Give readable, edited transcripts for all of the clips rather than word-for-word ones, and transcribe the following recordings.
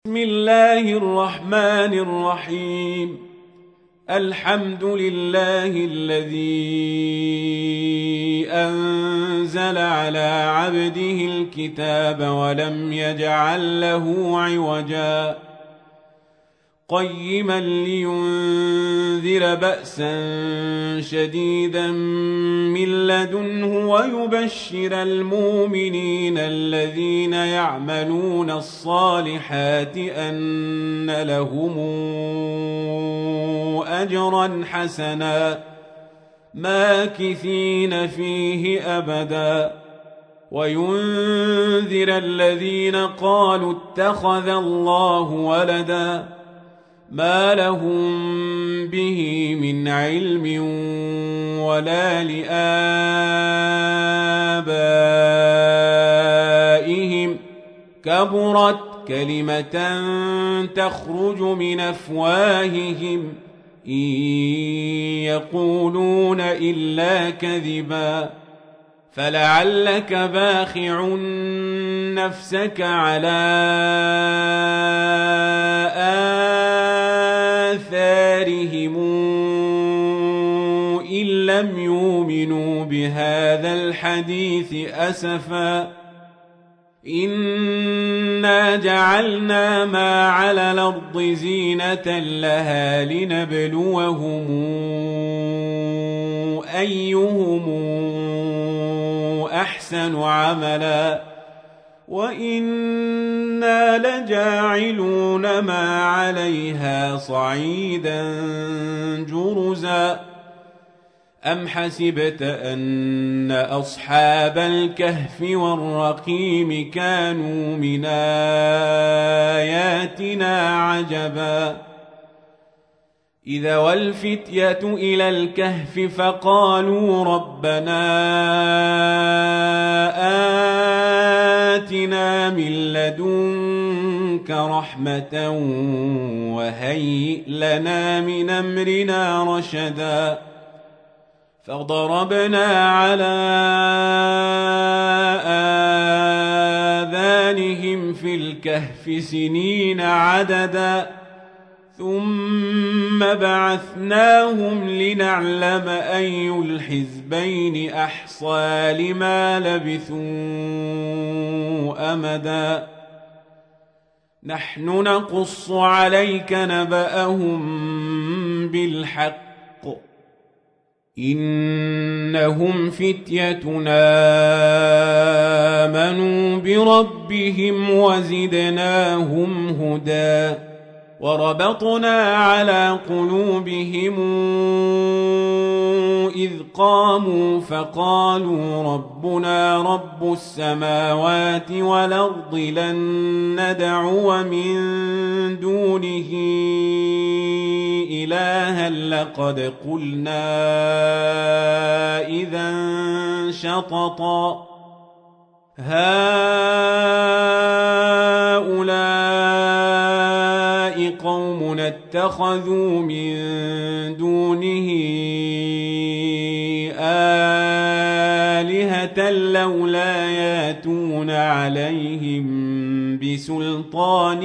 بسم الله الرحمن الرحيم. الحمد لله الذي أنزل على عبده الكتاب ولم يجعل له عوجا قيما لينذر بأسا شديدا من لدنه ويبشر المؤمنين الذين يعملون الصالحات أن لهم أجرا حسنا ماكثين فيه أبدا وينذر الذين قالوا اتخذ الله ولدا ما لهم به من علم ولا لآبائهم كبرت كلمة تخرج من أفواههم إن يقولون إلا كذبا فلعلك باخع نفسك على آثارهم إن لم يؤمنوا بهذا الحديث أسفا إنا جعلنا ما على الأرض زينة لها لنبلوهم أيهم أحسن عملا وإنا لجاعلون ما عليها صعيدا جرزا أم حسبت أن أصحاب الكهف والرقيم كانوا من آياتنا عجبا إذا والفتية إلى الكهف فقالوا ربنا آتنا من لدنك رحمة وهيئ لنا من أمرنا رشدا فضربنا على آذانهم في الكهف سنين عددا ثم بعثناهم لنعلم أي الحزبين أحصى لما لبثوا أمدا نحن نقص عليك نبأهم بالحق إنهم فتيتنا آمنوا بربهم وزدناهم هدى وربطنا على قلوبهم إذ قاموا فقالوا ربنا رب السماوات والأرض لن ندعو من دونه إلها لقد قلنا إذا شططا هؤلاء قوم اتخذوا من دونه آلهة لولا ياتون عليهم بسلطان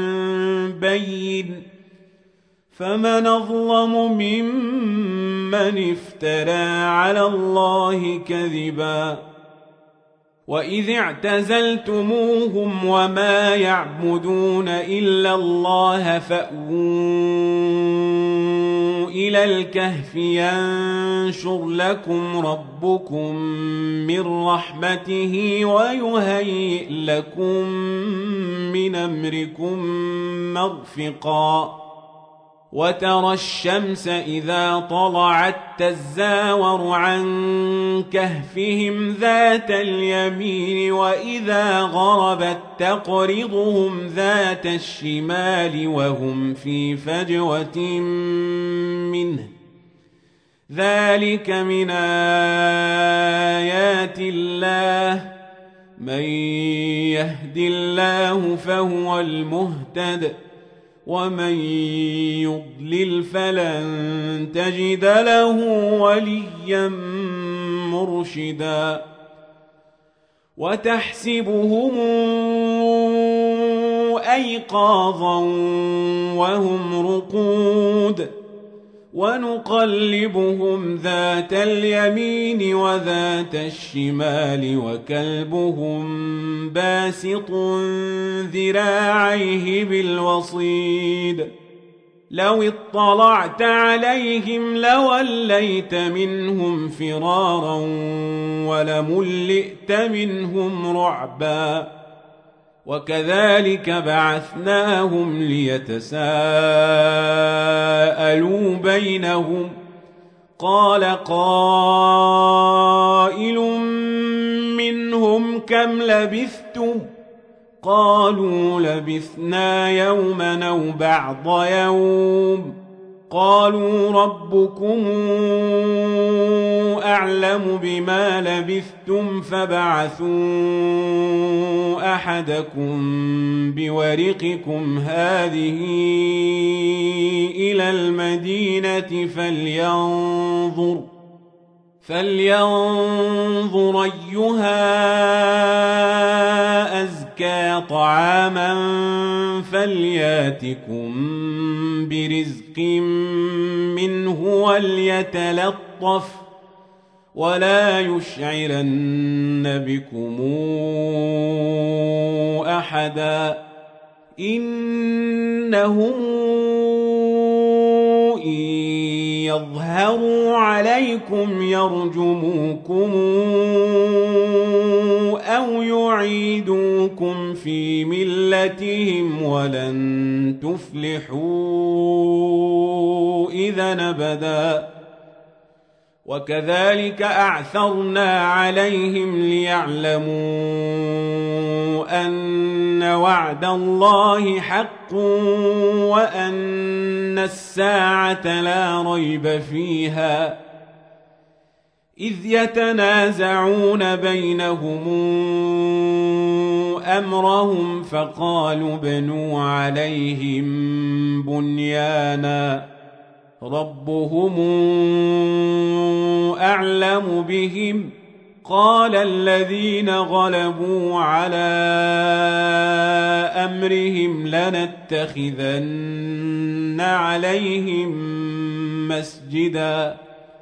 بين فمن أظلم ممن افترى على الله كذبا وإذ اعتزلتموهم وما يعبدون إلا الله فأووا إلى الكهف ينشر لكم ربكم من رحمته ويهيئ لكم من أمركم مرفقا وترى الشمس إذا طلعت تزاور عن كهفهم ذات اليمين وإذا غربت تقرضهم ذات الشمال وهم في فجوة منه ذلك من آيات الله من يهد الله فهو المهتد ومن يضلل فلن تجد له وليا مرشدا وتحسبهم أيقاظا وهم رقود ونقلبهم ذات اليمين وذات الشمال وكلبهم باسط ذراعيه بالوصيد لو اطلعت عليهم لوليت منهم فرارا ولملئت منهم رعبا وكذلك بعثناهم ليتساءلوا بينهم قال قائل منهم كم لبثتم قالوا لبثنا يوما أو بعض يوم قالوا ربكم أعلم بما لبثتم فابعثوا أحدكم بورقكم هذه إلى المدينة فلينظر أيها أزكى طعاما فلياتكم برزق منه وليتلطف ولا يشعرن بكم أحدا إنهم إن يظهروا عليكم يرجموكم أو يعيدوكم في ملتهم ولن تفلحوا إذا أبدا وكذلك أعثرنا عليهم ليعلموا أن وعد الله حق وأن الساعة لا ريب فيها إذ يتنازعون بينهم أمرهم فقالوا بنوا عليهم بنيانا ربهم أعلم بهم قال الذين غلبوا على أمرهم لنتخذن عليهم مسجدا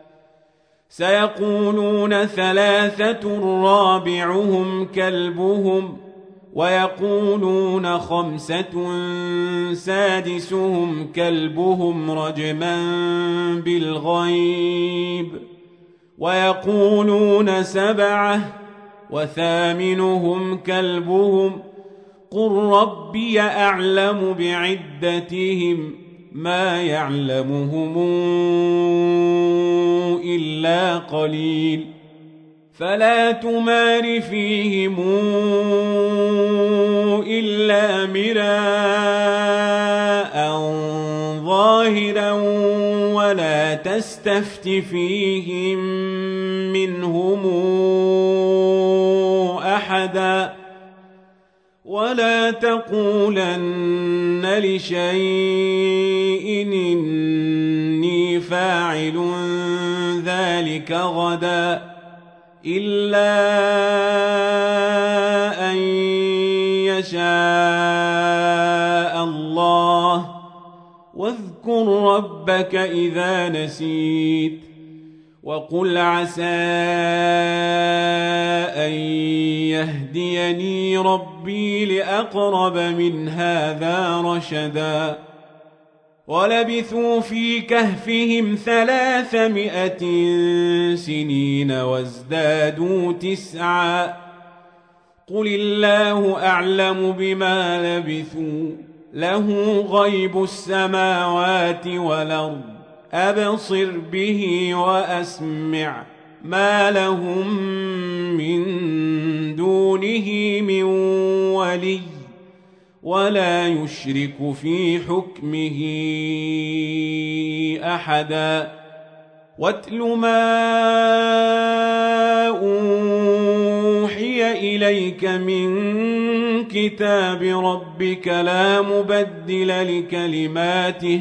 سيقولون ثلاثة رابعهم كلبهم ويقولون خمسة سادسهم كلبهم رجما بالغيب ويقولون سبعة وثامنهم كلبهم قل ربي أعلم بعدتهم ما يعلمهم إلا قليل فلا تمار فيهم إلا مراء ظاهرا ولا تستفت فيهم منهم أحدا ولا تقولن لشيء إني فاعل ذلك غدا إلا أن يشاء الله واذكر ربك إذا نسيت وقل عسى أن يهديني ربي لأقرب من هذا رشدا ولبثوا في كهفهم 300 سنين وازدادوا 9 قل الله أعلم بما لبثوا له غيب السماوات والأرض أبصر به وأسمع ما لهم من دونه من ولي ولا يشرك في حكمه أحدا واتل ما أوحي إليك من كتاب ربك لا مبدل لكلماته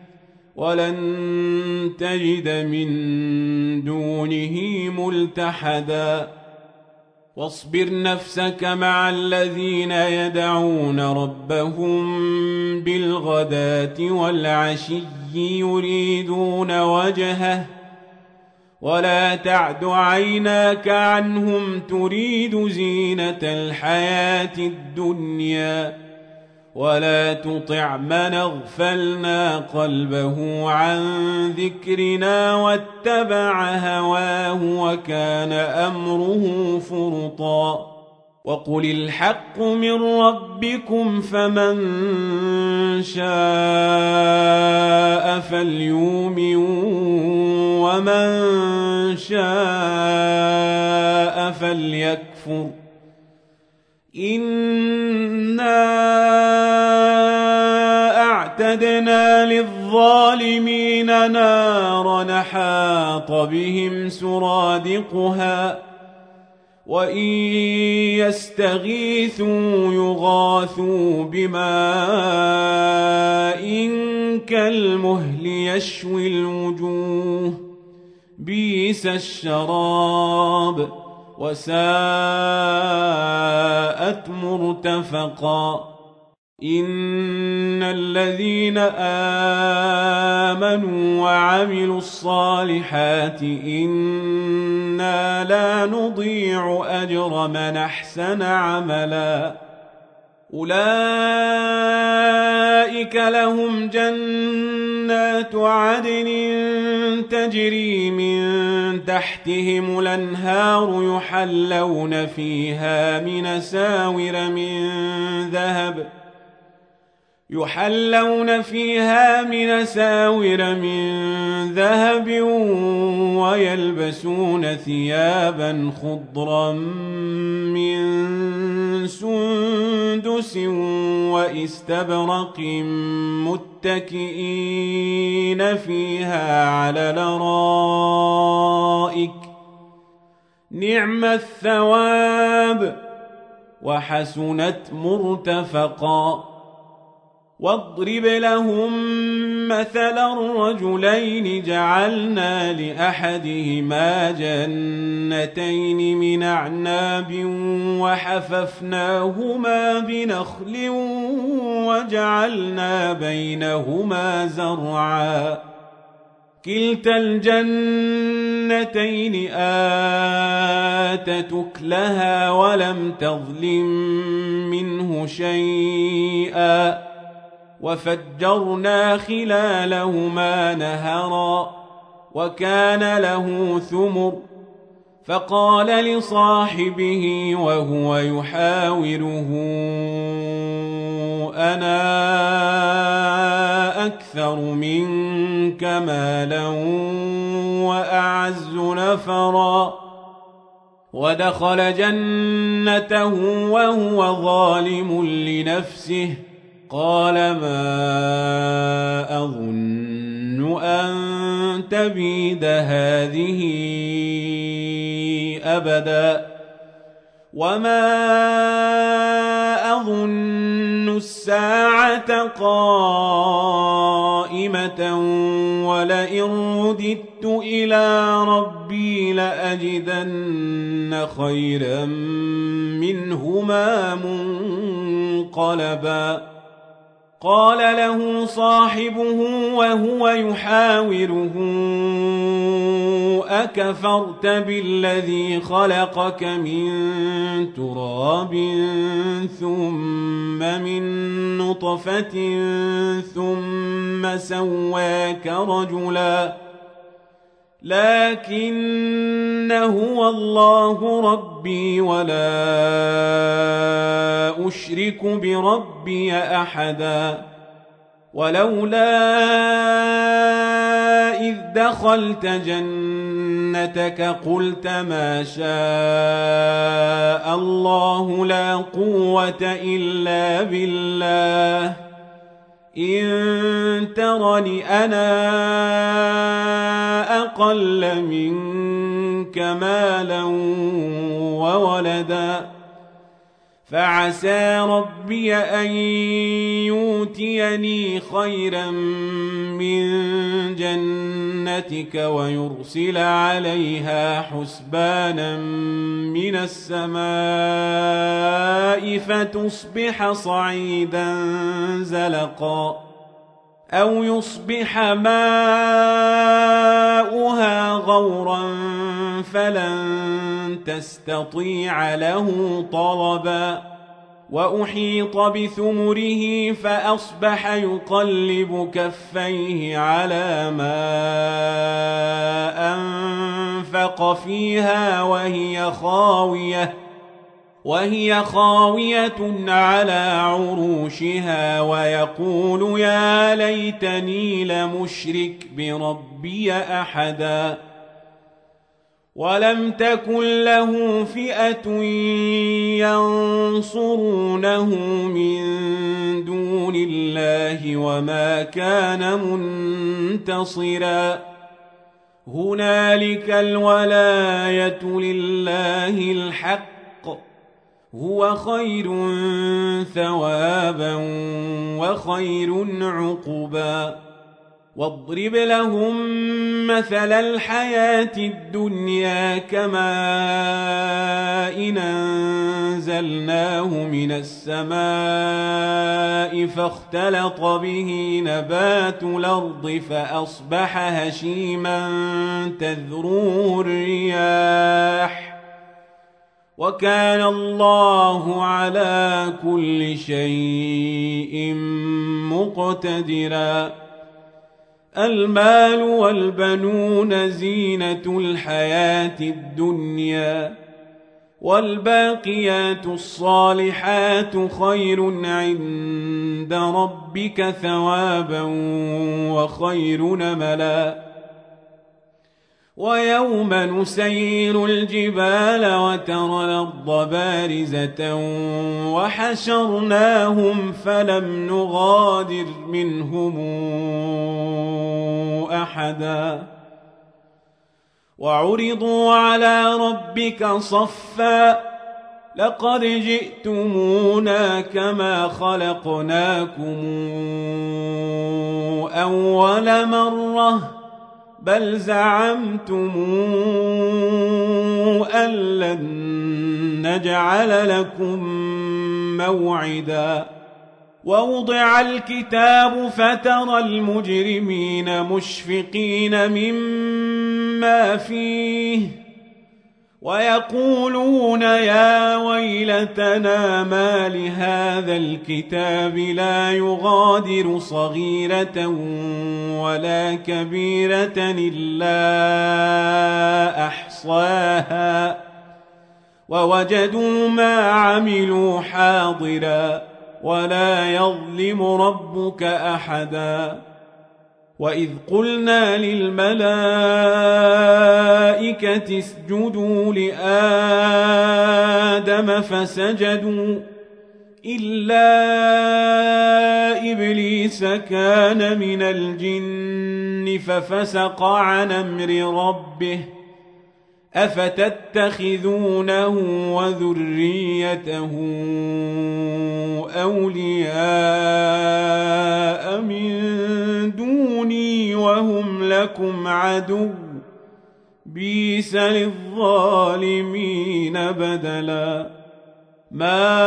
ولن تجد من دونه ملتحدا واصبر نفسك مع الذين يدعون ربهم بالغداة والعشي يريدون وجهه ولا تعد عيناك عنهم تريد زينة الحياة الدنيا ولا تطع من اغفلنا قلبه عن ذكرنا واتبع هواه وكان أمره فرطا وقل الحق من ربكم فمن شاء فليؤمن ومن شاء فليكفر إنا أعتدنا للظالمين نارا حاط بهم سرادقها وإن يستغيثوا يغاثوا بماء كالمهل يشوي الوجوه بئس الشراب وساءت مرتفقا إن الذين آمنوا وعملوا الصالحات إنا لا نضيع أجر من أحسن عملا أولئك لهم جنات عدن تجري من تحتهم الأنهار يحلون فيها من ساور من ذهب ويلبسون ثيابا خضرا من سندس واستبرق متكئين فيها على الأرائك نعم الثواب وحسنت مرتفقا واضرب لهم مثلا الرجلين جعلنا لأحدهما جنتين من أعناب وحففناهما بنخل وجعلنا بينهما زرعا كلتا الجنتين آتت أكلها ولم تظلم منه شيئا وفجرنا خلالهما نهرا وكان له ثمر فقال لصاحبه وهو يحاوره أنا أكثر منك مالا وأعز نفرا ودخل جنته وهو ظالم لنفسه قال ما أظن أن تبيد هذه أبدا وما أظن الساعة قائمة ولئن رددت إلى ربي لأجدن خيرا منهما منقلبا قال له صاحبه وهو يحاوره أكفرت بالذي خلقك من تراب ثم من نطفة ثم سواك رجلا لكن هو الله ربي ولا أشرك بربي أحدا ولولا إذ دخلت جنتك قلت ما شاء الله لا قوة إلا بالله إن ترني أنا أقل منك مالا وولدا فعسى ربي أن يؤتيني خيرا من جنتك ويرسل عليها حسبانا من السماء فتصبح صعيدا زلقا أو يصبح ماؤها غورا فلن تستطيع له طلبا وأحيط بثمره فأصبح يقلب كفيه على ما أنفق فيها وهي خاوية على عروشها ويقول يا ليتني لمشرك بربي أحدا ولم تكن له فئة ينصرونه من دون الله وما كان منتصرا هنالك الولاية لله الحق هو خير ثوابا وخير عقبا واضرب لهم مثل الحياة الدنيا كماء إن أنزلناه من السماء فاختلط به نبات الأرض فأصبح هشيما تذروه الرياح وكان الله على كل شيء مقتدرا المال والبنون زينة الحياة الدنيا والباقيات الصالحات خير عند ربك ثوابا وخير نملا ويوم نسير الجبال وترى الأرض بارزة وحشرناهم فلم نغادر منهم أحدا وعرضوا على ربك صفا لقد جئتمونا كما خلقناكم أول مرة بل زعمتم أن لن نجعل لكم موعدا ووضع الكتاب فترى المجرمين مشفقين مما فيه ويقولون يا ويلتنا ما لهذا الكتاب لا يغادر صغيرة ولا كبيرة إلا أحصاها ووجدوا ما عملوا حاضرا ولا يظلم ربك أحدا وإذ قلنا للملائكة اسجدوا لآدم فسجدوا إلا إبليس كان من الجن ففسق عن أمر ربه أفتتخذونه وذريته أولياء من دوني وهم لكم عدو بئس للظالمين بدلا ما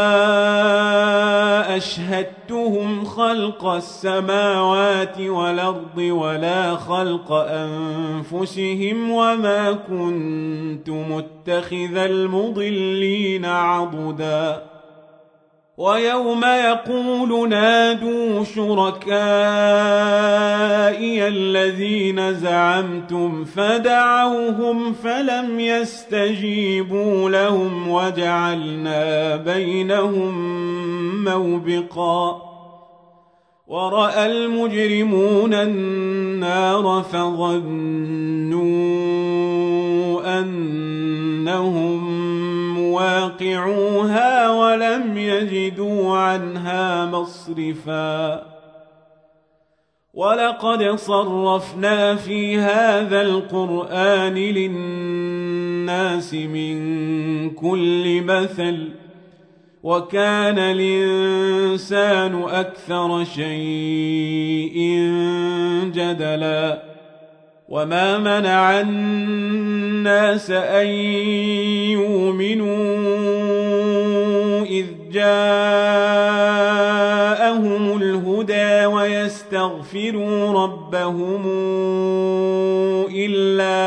أشهدتهم خلق السماوات والأرض ولا خلق أنفسهم وما كنت متخذ المضلين عضدا ويوم يقول نادوا شركائي الذين زعمتم فدعوهم فلم يستجيبوا لهم وجعلنا بينهم موبقا ورأى المجرمون النار فظنوا أنهم مواقعوها ولم يجدوا عنها مصرفا ولقد صرفنا في هذا القرآن للناس من كل مثل وكان الإنسان أكثر شيء جدلا وما منع الناس أن يؤمنوا إذ جاءهم الهدى ويستغفروا ربهم إلا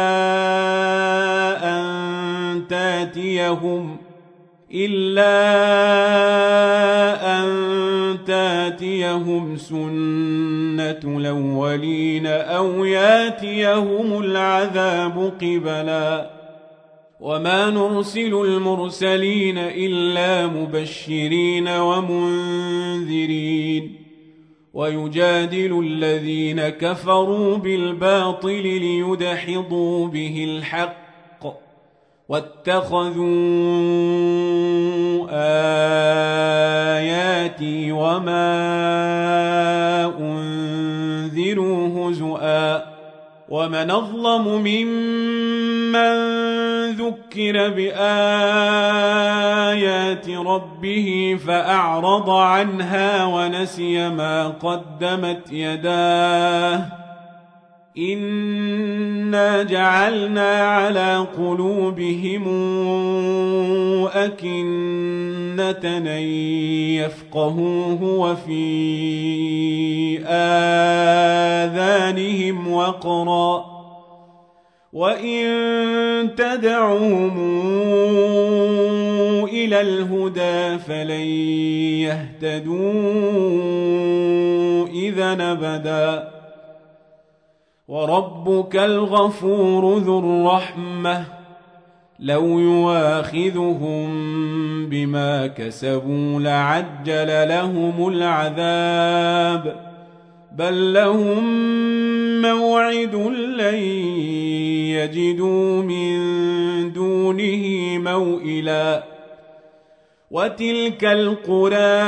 أن تاتيهم سنة الأولين أو ياتيهم العذاب قبلا وما نرسل المرسلين إلا مبشرين ومنذرين ويجادل الذين كفروا بالباطل ليدحضوا به الحق واتخذوا آياتي وما أنذروا هزؤا ومن أظلم ممن ذكر بآيات ربه فأعرض عنها ونسي ما قدمت يداه إنا جعلنا على قلوبهم أكنة أن يفقهوه وفي آذانهم وقرا وإن تدعوهم إلى الهدى فلن يهتدوا إذا أبدا وربك الغفور ذو الرحمة لو يواخذهم بما كسبوا لعجل لهم العذاب بل لهم موعد لن يجدوا من دونه موئلا وتلك القرى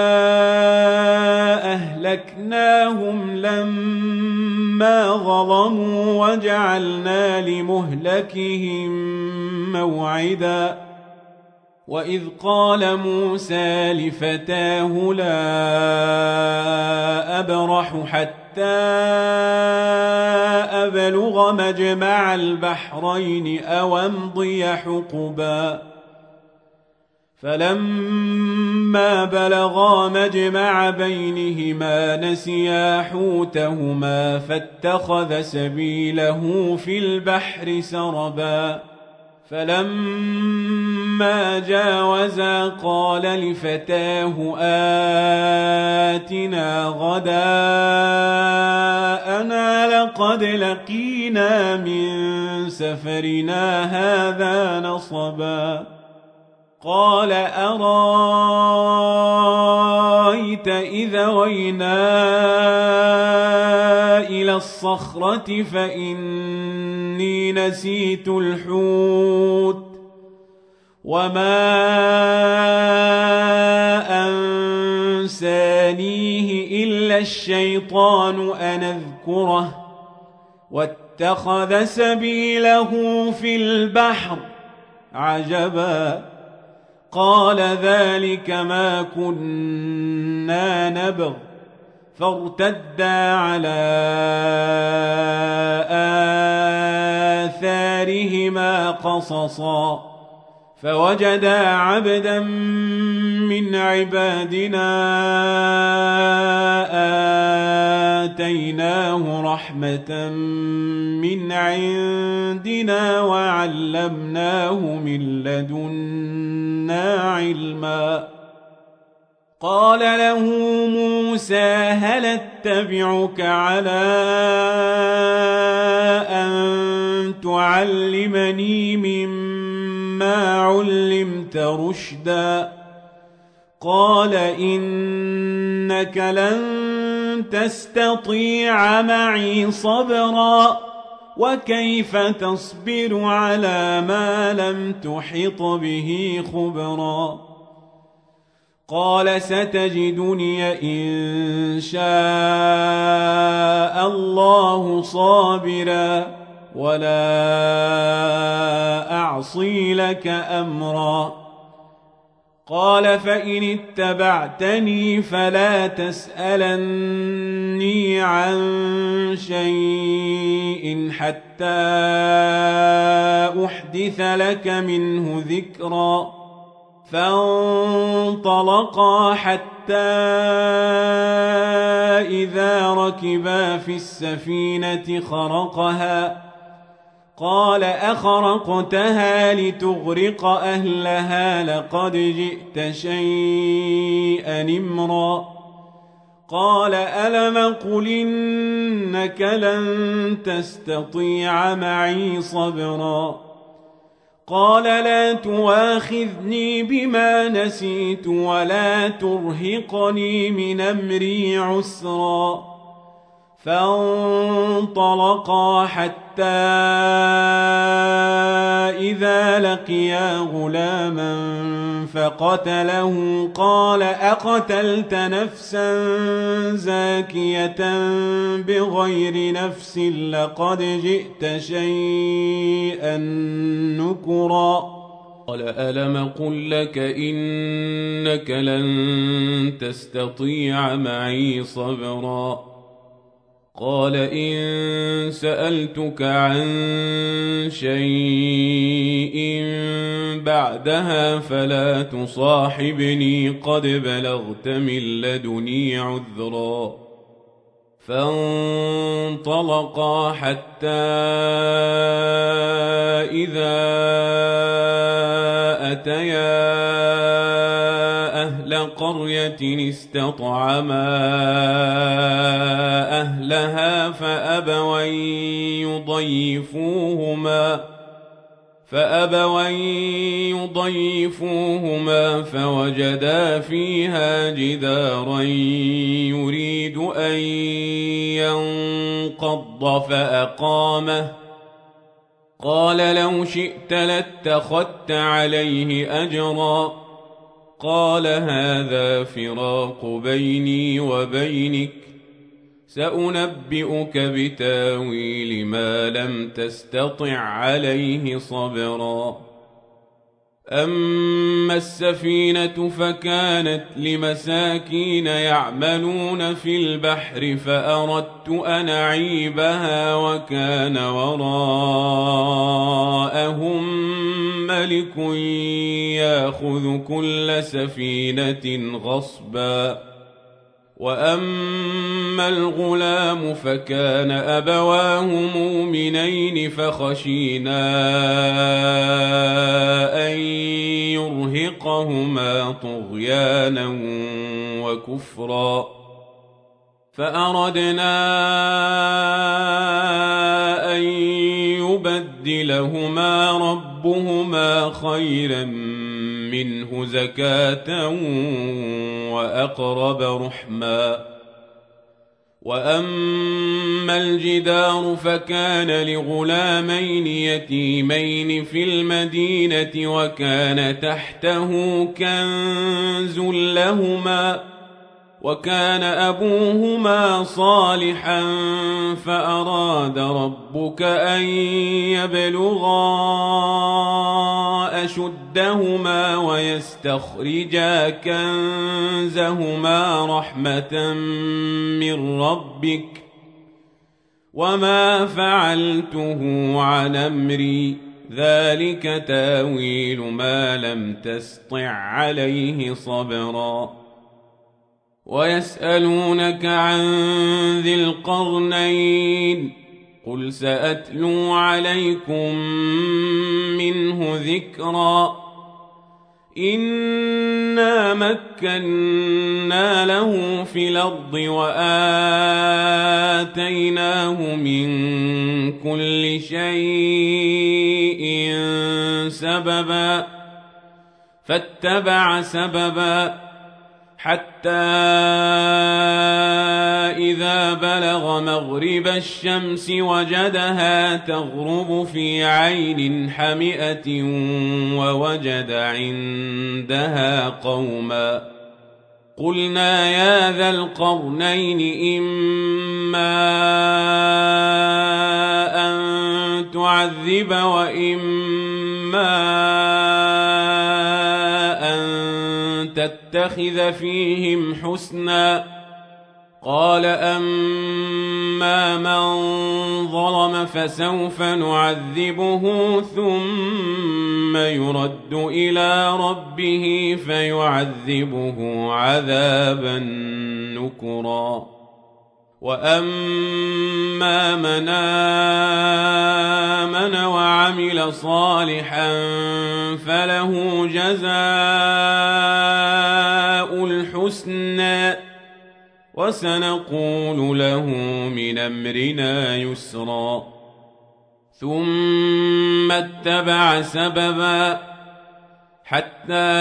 أهلكناهم لما ظلموا وجعلنا لمهلكهم موعدا وإذ قال موسى لفتاه لا أبرح حتى أبلغ مجمع البحرين أو أمضي حقبا فلما بلغا مجمع بينهما نسيا حوتهما فاتخذ سبيله في البحر سربا فلما جاوزا قال لفتاه آتنا غداءنا لقد لقينا من سفرنا هذا نصبا قال أرايت إذا وينا إلى الصخرة فإني نسيت الحوت وما أنسانيه إلا الشيطان أن أذكره واتخذ سبيله في البحر عجبا قال ذلك ما كنا نبغ فارتدا على آثارهما قصصا فوجدا عبدا من عبادنا آتيناه رحمة من عندنا وعلمناه من لدنا علما قال له موسى هل اتبعك على أن تعلمني مما علمت رشدا قال إنك لن تستطيع معي صبرا وكيف تصبر على ما لم تحط به خبرا قال ستجدني إن شاء الله صابرا ولا أعصي لك أمرا قال فإن اتبعتني فلا تسألني عن شيء حتى أحدث لك منه ذكرا فانطلقا حتى إذا ركبا في السفينة خرقها قال أخرقتها لتغرق أهلها لقد جئت شيئا إمرا قال ألم قل إنك لن تستطيع معي صبرا قال لا تواخذني بما نسيت ولا ترهقني من أمري عسرا فانطلقا حتى إذا لقيا غلاما فقتله قال أقتلت نفسا زاكية بغير نفس لقد جئت شيئا نكرا قال ألم قل لك إنك لن تستطيع معي صبرا قال إن سألتك عن شيء بعدها فلا تصاحبني قد بلغت من لدني عذرا فانطلقا حتى إذا أتيا أهل قرية استطعما أهلها فأبوا يضيفوهما فوجدا فيها جدارا يريد أن ينقض فأقامه قال لو شئت لاتخذت عليه أجرا قال هذا فراق بيني وبينك سأنبئك بتاويل ما لم تستطع عليه صبرا أما السفينة فكانت لمساكين يعملون في البحر فأردت أن أعيبها وكان وراءهم ملك يأخذ كل سفينة غصبا وأما الغلام فكان أبواه مؤمنين فخشينا أن يرهقهما طغيانا وكفرا فأردنا أن يبدلهما ربهما خيرا منه زكاة وأقرب رحما وأما الجدار فكان لغلامين يتيمين في المدينة وكان تحته كنز لهما وكان أبوهما صالحا فأراد ربك أن يبلغا أشدهما ويستخرجا كنزهما رحمة من ربك وما فعلته عن أمري ذلك تاويل ما لم تسطع عليه صبرا ويسألونك عن ذي القرنين قل سأتلو عليكم منه ذكرا إنا مكنا له في الأرض وآتيناه من كل شيء سببا فاتبع سببا حتى إذا بلغ مغرب الشمس وجدها تغرب في عين حمئة ووجد عندها قوما قلنا يا ذا القرنين إما أن تعذب وإما أن نتخذ فيهم حسنا. قال أما من ظلم فسوف نعذبه ثم يرد إلى ربه فيعذبه عذابا نكرا. وأما من آمن وعمل صالحا فله جزاء الحسنى وسنقول له من أمرنا يسرا. ثم اتبع سببا حتى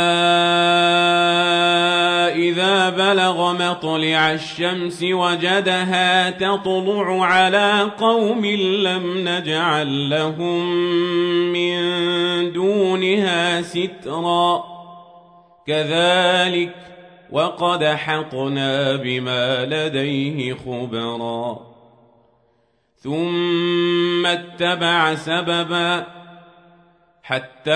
إذا بلغ مطلع الشمس وجدها تطلع على قوم لم نجعل لهم من دونها سترا. كذلك وقد حطنا بما لديه خبرا. ثم اتبع سببا حتى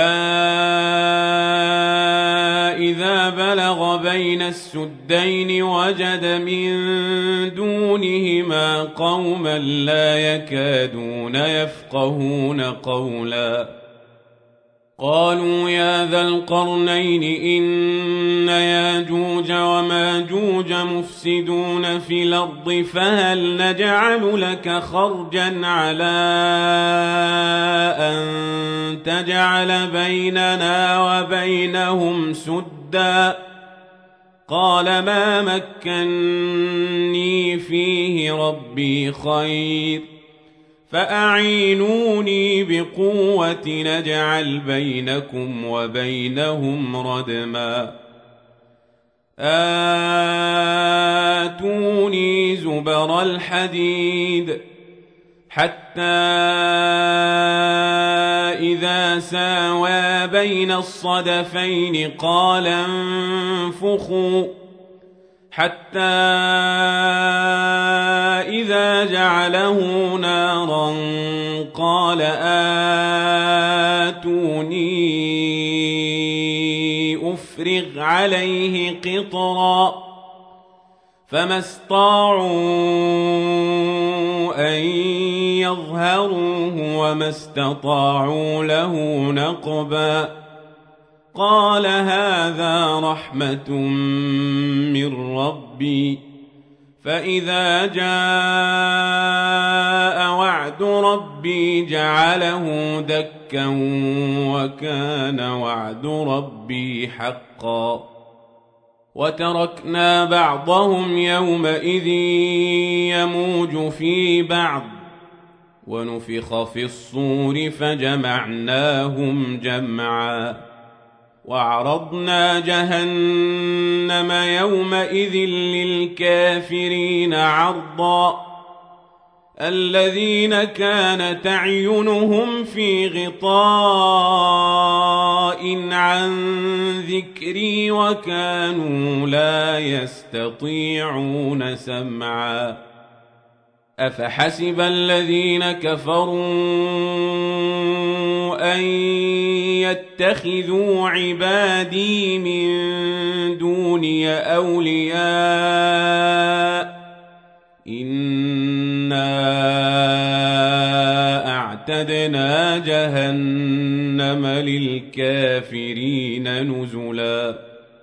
إذا بلغ بين السدين وجد من دونهما قوما لا يكادون يفقهون قولا. قالوا يا ذا القرنين إن ياجوج وماجوج مفسدون في الأرض فهل نجعل لك خرجا على أن تجعل بيننا وبينهم سدا. قال ما مكني فيه ربي خير فأعينوني بقوة نجعل بينكم وبينهم ردما. آتوني زبر الحديد حتى إذا ساوى بين الصدفين قال انفخوا حتى إذا جعله نارا قال آتوني أفرغ عليه قطرا. فما استطاعوا أن يظهروه وما استطاعوا له نقبا. قال هذا رحمة من ربي فإذا جاء وعد ربي جعله دكا وكان وعد ربي حقا. وتركنا بعضهم يومئذ يموج في بعض ونفخ في الصور فجمعناهم جمعا. وعرضنا جهنم يومئذ للكافرين عرضا. الذين كانت أعينهم في غطاء عن ذكري وكانوا لا يستطيعون سمعا. أفحسب الذين كفروا أن يتخذوا عبادي من دوني أولياء إنا أعتدنا جهنم للكافرين نزلا.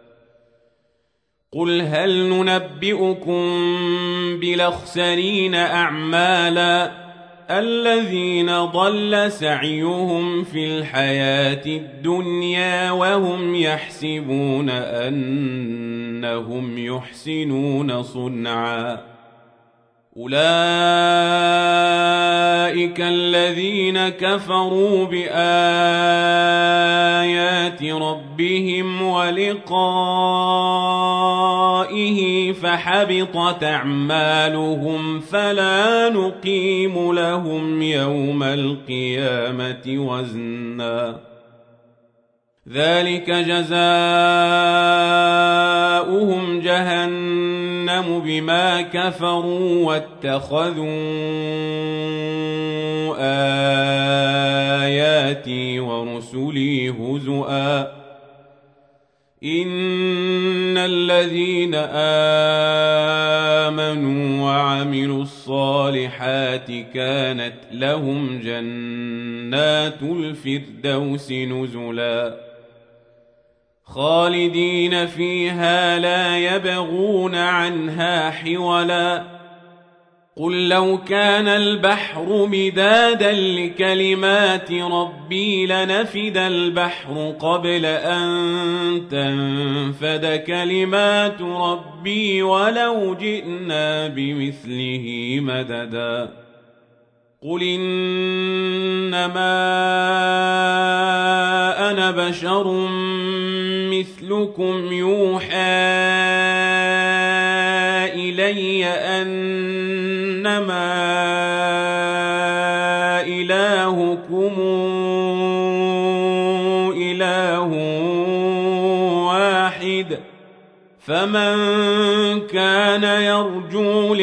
قل هل ننبئكم بالأخسرين أعمالا الذين ضل سعيهم في الحياة الدنيا وهم يحسبون أنهم يحسنون صنعا. أولئك الذين كفروا بآيات ربهم ولقائه فحبطت أعمالهم فلا نقيم لهم يوم القيامة وزنا. ذلك جزاؤهم جهنم بما كفروا واتخذوا آياتي ورسلي هزؤا. إن الذين آمنوا وعملوا الصالحات كانت لهم جنات الفردوس نزلا خالدين فيها لا يبغون عنها حولا قل لو كان البحر مدادا لكلمات ربي لنفد البحر قبل أن تنفد كلمات ربي ولو جئنا بمثله مددا قل إنما أنا بشر مثلكم يوحى إلي أنما إلهكم إله واحد فمن كان يرجو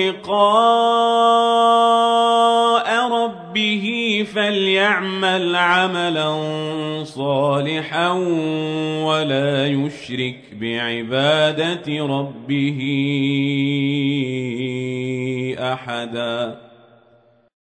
لقاء ربه فليعمل عملا صالحا ولا يشرك بعبادة ربه أحدا